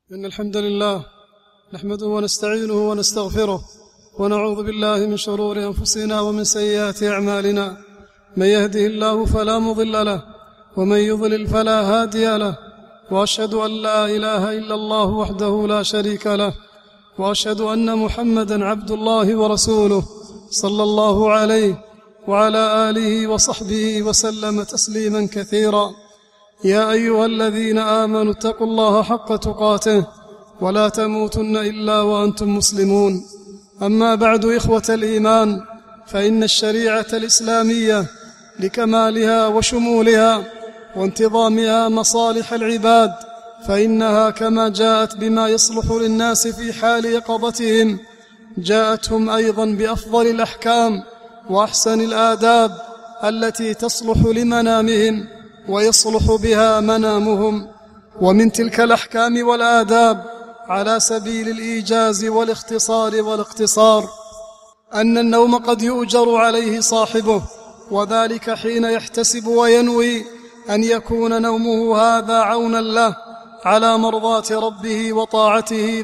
إن الحمد لله نحمده ونستعينه ونستغفره ونعوذ بالله من شرور أنفسنا ومن سيئات أعمالنا. من يهده الله فلا مضل له ومن يضلل فلا هادي له، وأشهد أن لا إله إلا الله وحده لا شريك له، وأشهد أن محمدا عبد الله ورسوله صلى الله عليه وعلى آله وصحبه وسلم تسليما كثيرا. يا أيها الذين آمنوا اتقوا الله حق تقاته ولا تموتن إلا وأنتم مسلمون. أما بعد، إخوة الإيمان، فإن الشريعة الإسلامية لكمالها وشمولها وانتظامها مصالح العباد، فإنها كما جاءت بما يصلح للناس في حال يقظتهم، جاءتهم أيضا بأفضل الأحكام وأحسن الآداب التي تصلح لمنامهم ويصلح بها منامهم. ومن تلك الأحكام والآداب على سبيل الإيجاز والاختصار أن النوم قد يؤجر عليه صاحبه، وذلك حين يحتسب وينوي أن يكون نومه هذا عونا له على مرضاة ربه وطاعته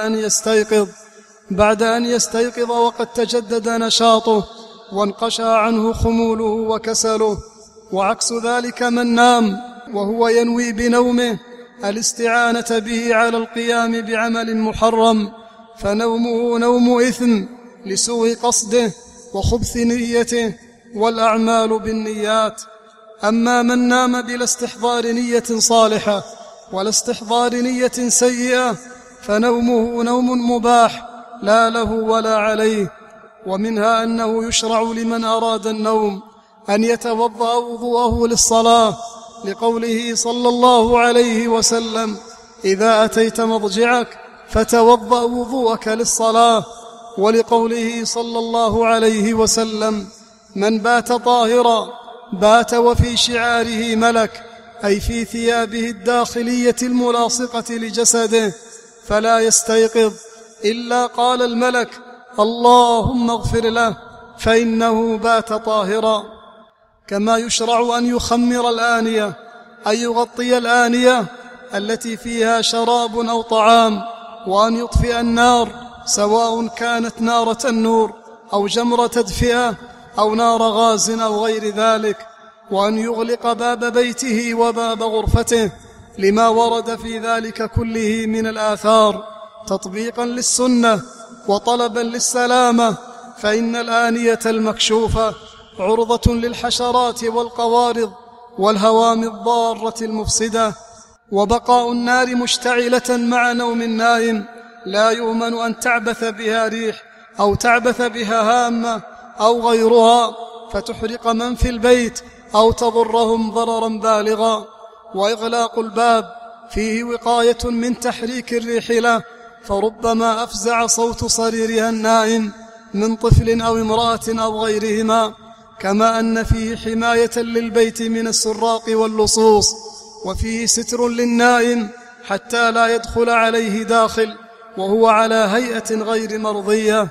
بعد أن يستيقظ وقد تجدد نشاطه وانقشى عنه خموله وكسله. وعكس ذلك من نام وهو ينوي بنومه الاستعانة به على القيام بعمل محرم، فنومه نوم إثم لسوء قصده وخبث نيته، والأعمال بالنيات. أما من نام بلا استحضار نية صالحة ولا استحضار نية سيئة فنومه نوم مباح لا له ولا عليه. ومنها أنه يشرع لمن أراد النوم أن يتوضأ وضوءه للصلاة، لقوله صلى الله عليه وسلم: إذا أتيت مضجعك فتوضأ وضوءك للصلاة، ولقوله صلى الله عليه وسلم: من بات طاهرا بات وفي شعاره ملك، أي في ثيابه الداخلية الملاصقة لجسده، فلا يستيقظ إلا قال الملك: اللهم اغفر له فإنه بات طاهرا. كما يشرع أن يخمر الآنية، أن يغطي الآنية التي فيها شراب أو طعام، وأن يطفئ النار سواء كانت نار تنور أو جمر تدفئة أو نار غاز أو غير ذلك، وأن يغلق باب بيته وباب غرفته، لما ورد في ذلك كله من الآثار تطبيقا للسنة وطلبا للسلامة. فإن الآنية المكشوفة عرضة للحشرات والقوارض والهوام الضارة المفسدة، وبقاء النار مشتعلة مع نوم النائم لا يؤمن أن تعبث بها ريح أو تعبث بها هامة أو غيرها فتحرق من في البيت أو تضرهم ضررا بالغا. وإغلاق الباب فيه وقاية من تحريك الريح له، فربما أفزع صوت صريرها النائم من طفل أو امرأة أو غيرهما. كما أن فيه حماية للبيت من السراق واللصوص، وفيه ستر للنائم حتى لا يدخل عليه داخل وهو على هيئة غير مرضية.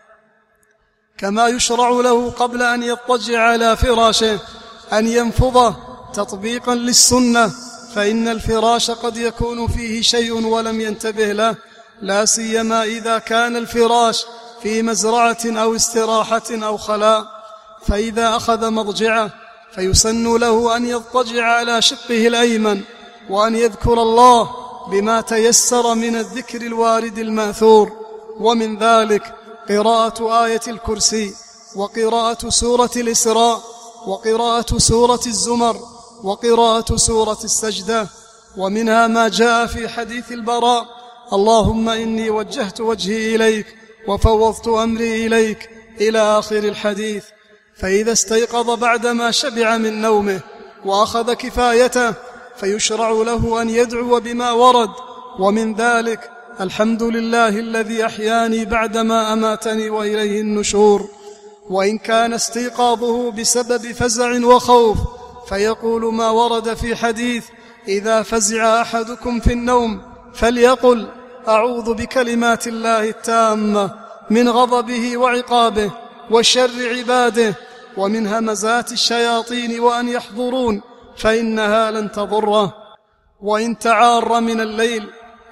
كما يشرع له قبل أن يضطجع على فراشه أن ينفضه تطبيقا للسنة، فإن الفراش قد يكون فيه شيء ولم ينتبه له، لا سيما إذا كان الفراش في مزرعة أو استراحة أو خلاء. فإذا أخذ مضجعه فيسن له أن يضطجع على شقه الأيمن، وأن يذكر الله بما تيسر من الذكر الوارد الماثور، ومن ذلك قراءة آية الكرسي، وقراءة سورة الإسراء، وقراءة سورة الزمر، وقراءة سورة السجدة. ومنها ما جاء في حديث البراء: اللهم إني وجهت وجهي إليك وفوضت أمري إليك، إلى آخر الحديث. فإذا استيقظ بعدما شبع من نومه وأخذ كفايته فيشرع له أن يدعو بما ورد، ومن ذلك: الحمد لله الذي أحياني بعدما أماتني وإليه النشور. وإن كان استيقاظه بسبب فزع وخوف فيقول ما ورد في حديث: إذا فزع أحدكم في النوم فليقل: أعوذ بكلمات الله التامة من غضبه وعقابه وشر عباده ومن همزات الشياطين وأن يحضرون، فإنها لن تضره. وإن تعار من الليل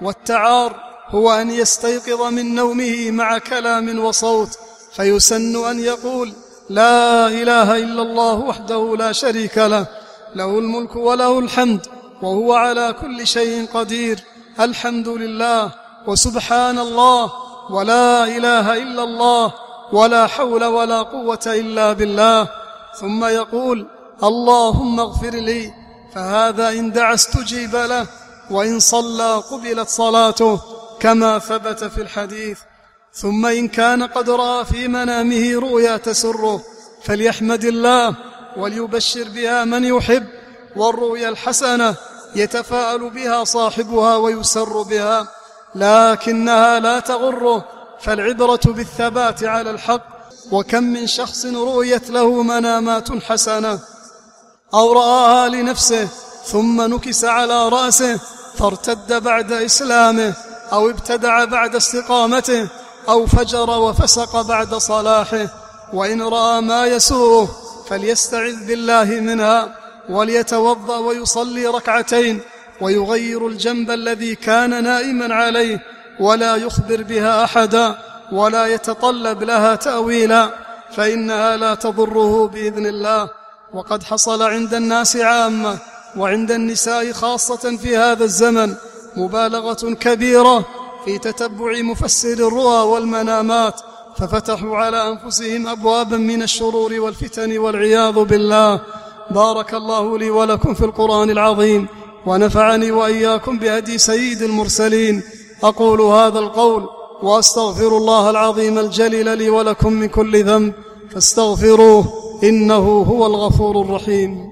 والتعار هو أن يستيقظ من نومه مع كلام وصوت، فيسن أن يقول: لا إله إلا الله وحده لا شريك له، له الملك وله الحمد وهو على كل شيء قدير، الحمد لله وسبحان الله ولا إله إلا الله ولا حول ولا قوة إلا بالله. ثم يقول: اللهم اغفر لي، فهذا إن دعا استجيب له، وإن صلى قبلت صلاته كما ثبت في الحديث. ثم إن كان قد رأى في منامه رؤيا تسره فليحمد الله وليبشر بها من يحب، والرؤيا الحسنة يتفاءل بها صاحبها ويسر بها، لكنها لا تغره، فالعبرة بالثبات على الحق. وكم من شخص رؤيت له منامات حسنة أو رآها لنفسه ثم نكس على رأسه فارتد بعد إسلامه، أو ابتدع بعد استقامته، أو فجر وفسق بعد صلاحه. وإن رأى ما يسوءه فليستعذ بالله منها، وليتوضأ ويصلي ركعتين، ويغير الجنب الذي كان نائما عليه، ولا يخبر بها أحدا، ولا يتطلب لها تأويلا، فإنها لا تضره بإذن الله. وقد حصل عند الناس عامة وعند النساء خاصة في هذا الزمن مبالغة كبيرة في تتبع مفسر الرؤى والمنامات، ففتحوا على أنفسهم أبوابا من الشرور والفتن والعياذ بالله. بارك الله لي ولكم في القرآن العظيم، ونفعني وإياكم بهدي سيد المرسلين. أقول هذا القول وأستغفر الله العظيم الجليل لي ولكم من كل ذنب، فاستغفروه إنه هو الغفور الرحيم.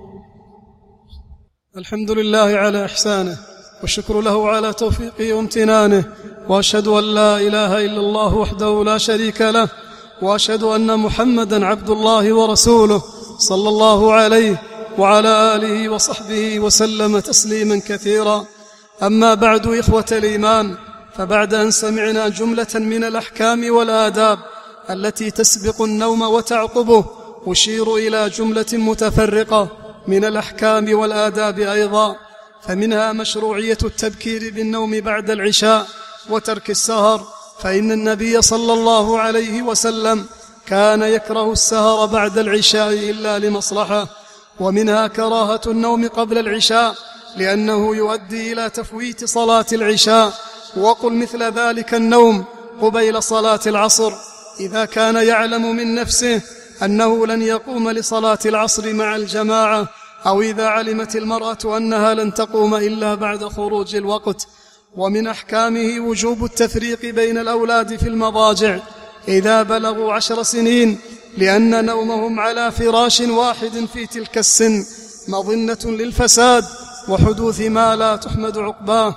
الحمد لله على إحسانه، والشكر له على توفيقه وامتنانه، وأشهد أن لا إله إلا الله وحده لا شريك له، وأشهد أن محمدا عبد الله ورسوله، صلى الله عليه وعلى آله وصحبه وسلم تسليما كثيرا. أما بعد، إخوة الإيمان، فبعد أن سمعنا جملة من الأحكام والآداب التي تسبق النوم وتعقبه، أشير إلى جملة متفرقة من الأحكام والآداب أيضا. فمنها مشروعية التبكير بالنوم بعد العشاء وترك السهر، فإن النبي صلى الله عليه وسلم كان يكره السهر بعد العشاء إلا لمصلحة. ومنها كراهة النوم قبل العشاء لأنه يؤدي إلى تفويت صلاة العشاء. وقل مثل ذلك النوم قبيل صلاة العصر إذا كان يعلم من نفسه أنه لن يقوم لصلاة العصر مع الجماعة، أو إذا علمت المرأة أنها لن تقوم إلا بعد خروج الوقت. ومن أحكامه وجوب التفريق بين الأولاد في المضاجع إذا بلغوا 10 سنين، لأن نومهم على فراش واحد في تلك السن مظنة للفساد وحدوث ما لا تحمد عقباه.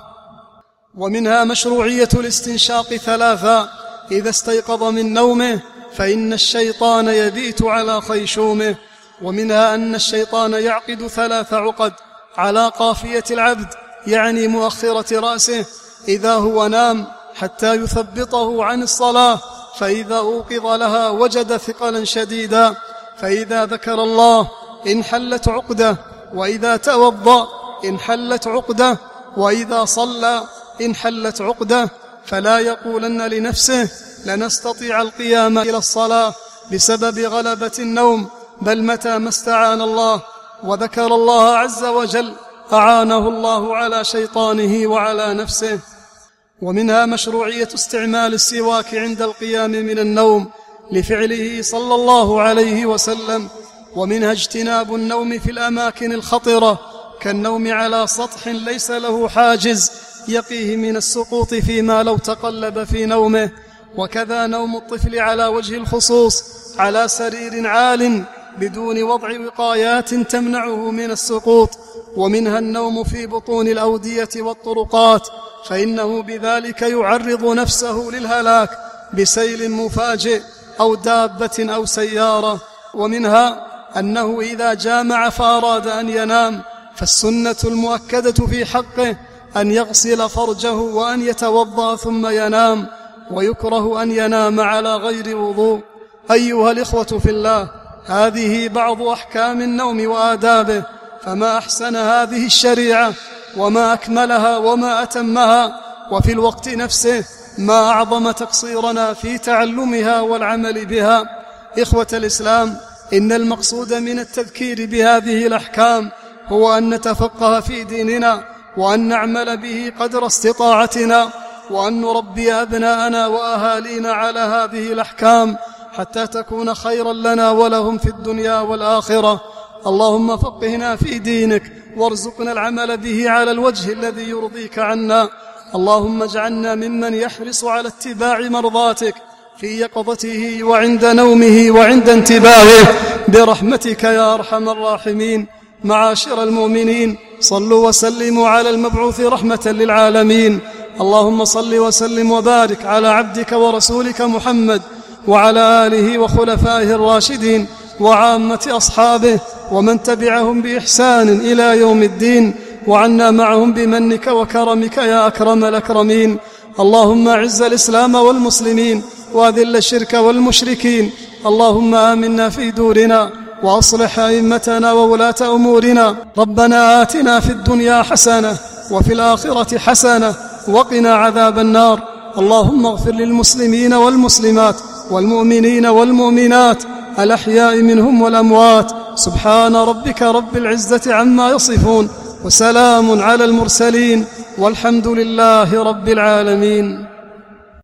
ومنها مشروعية الاستنشاق 3 إذا استيقظ من نومه، فإن الشيطان يبيت على خيشومه. ومنها أن الشيطان يعقد 3 عقد على قافية العبد، يعني مؤخرة رأسه إذا هو نام، حتى يثبطه عن الصلاة، فإذا أوقظ لها وجد ثقلا شديدا، فإذا ذكر الله انحلت عقده، وإذا توضأ انحلت عقده، وإذا صلى انحلت عقده. فلا يقولن لنفسه لن أستطيع القيام إلى الصلاة بسبب غلبة النوم، بل متى ما استعان الله وذكر الله عز وجل أعانه الله على شيطانه وعلى نفسه. ومنها مشروعية استعمال السواك عند القيام من النوم لفعله صلى الله عليه وسلم. ومنها اجتناب النوم في الأماكن الخطرة كالنوم على سطح ليس له حاجز يقيه من السقوط فيما لو تقلب في نومه. وكذا نوم الطفل على وجه الخصوص على سرير عال بدون وضع وقايات تمنعه من السقوط. ومنها النوم في بطون الأودية والطرقات، فإنه بذلك يعرض نفسه للهلاك بسيل مفاجئ أو دابة أو سيارة. ومنها أنه إذا جامع فأراد أن ينام، فالسنة المؤكدة في حقه أن يغسل فرجه وأن يتوضأ ثم ينام، ويكره أن ينام على غير وضوء. أيها الإخوة في الله، هذه بعض أحكام النوم وآدابه، فما أحسن هذه الشريعة وما أكملها وما أتمها وفي الوقت نفسه ما أعظم تقصيرنا في تعلمها والعمل بها. إخوة الإسلام، إن المقصود من التذكير بهذه الأحكام هو أن نتفقه في ديننا، وأن نعمل به قدر استطاعتنا، وأن نربي أبناءنا وأهالينا على هذه الأحكام حتى تكون خيرا لنا ولهم في الدنيا والآخرة. اللهم فقهنا في دينك وارزقنا العمل به على الوجه الذي يرضيك عنا. اللهم اجعلنا ممن يحرص على اتباع مرضاتك في يقظته وعند نومه وعند انتباهه برحمتك يا أرحم الراحمين. معاشر المؤمنين، صلوا وسلموا على المبعوث رحمة للعالمين. اللهم صل وسلم وبارك على عبدك ورسولك محمد وعلى آله وخلفائه الراشدين وعامة أصحابه ومن تبعهم بإحسان إلى يوم الدين، وعنا معهم بمنك وكرمك يا أكرم الأكرمين. اللهم أعز الإسلام والمسلمين وأذل الشرك والمشركين. اللهم آمنا في دورنا وأصلح أئمتنا وولاة أمورنا. ربنا آتنا في الدنيا حسنة وفي الآخرة حسنة وقنا عذاب النار. اللهم اغفر للمسلمين والمسلمات والمؤمنين والمؤمنات الأحياء منهم والأموات. سبحان ربك رب العزة عما يصفون، وسلام على المرسلين، والحمد لله رب العالمين.